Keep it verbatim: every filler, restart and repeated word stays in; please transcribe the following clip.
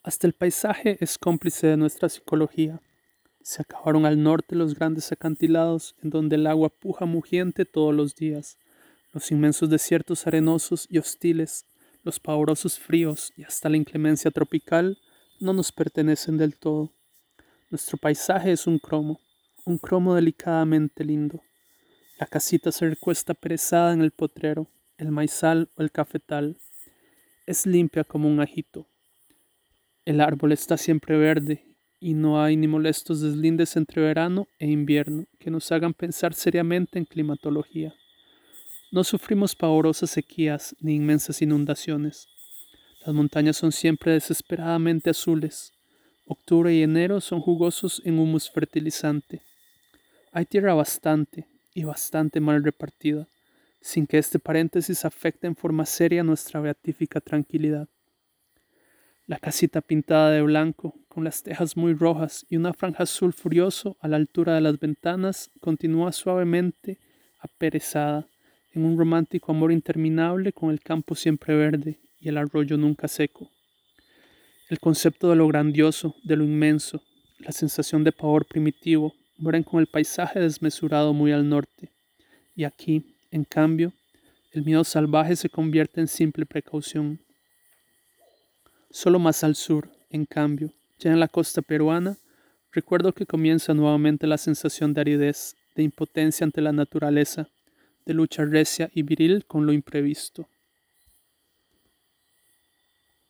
Hasta el paisaje es cómplice de nuestra psicología. Se acabaron al norte los grandes acantilados en donde el agua puja mugiente todos los días, los inmensos desiertos arenosos y hostiles, los pavorosos fríos y hasta la inclemencia tropical no nos pertenecen del todo. Nuestro paisaje es un cromo, un cromo delicadamente lindo. La casita se recuesta perezada en el potrero, el maizal o el cafetal. Es limpia como un ajito. El árbol está siempre verde y no hay ni molestos deslindes entre verano e invierno que nos hagan pensar seriamente en climatología. No sufrimos pavorosas sequías ni inmensas inundaciones. Las montañas son siempre desesperadamente azules. Octubre y enero son jugosos en humus fertilizante. Hay tierra bastante y bastante mal repartida, sin que este paréntesis afecte en forma seria nuestra beatífica tranquilidad. La casita pintada de blanco, con las tejas muy rojas y una franja azul furioso a la altura de las ventanas, continúa suavemente aperezada en un romántico amor interminable con el campo siempre verde y el arroyo nunca seco. El concepto de lo grandioso, de lo inmenso, la sensación de pavor primitivo, mueren con el paisaje desmesurado muy al norte, y aquí, en cambio, el miedo salvaje se convierte en simple precaución. Solo más al sur, en cambio, ya en la costa peruana, recuerdo que comienza nuevamente la sensación de aridez, de impotencia ante la naturaleza, de lucha recia y viril con lo imprevisto.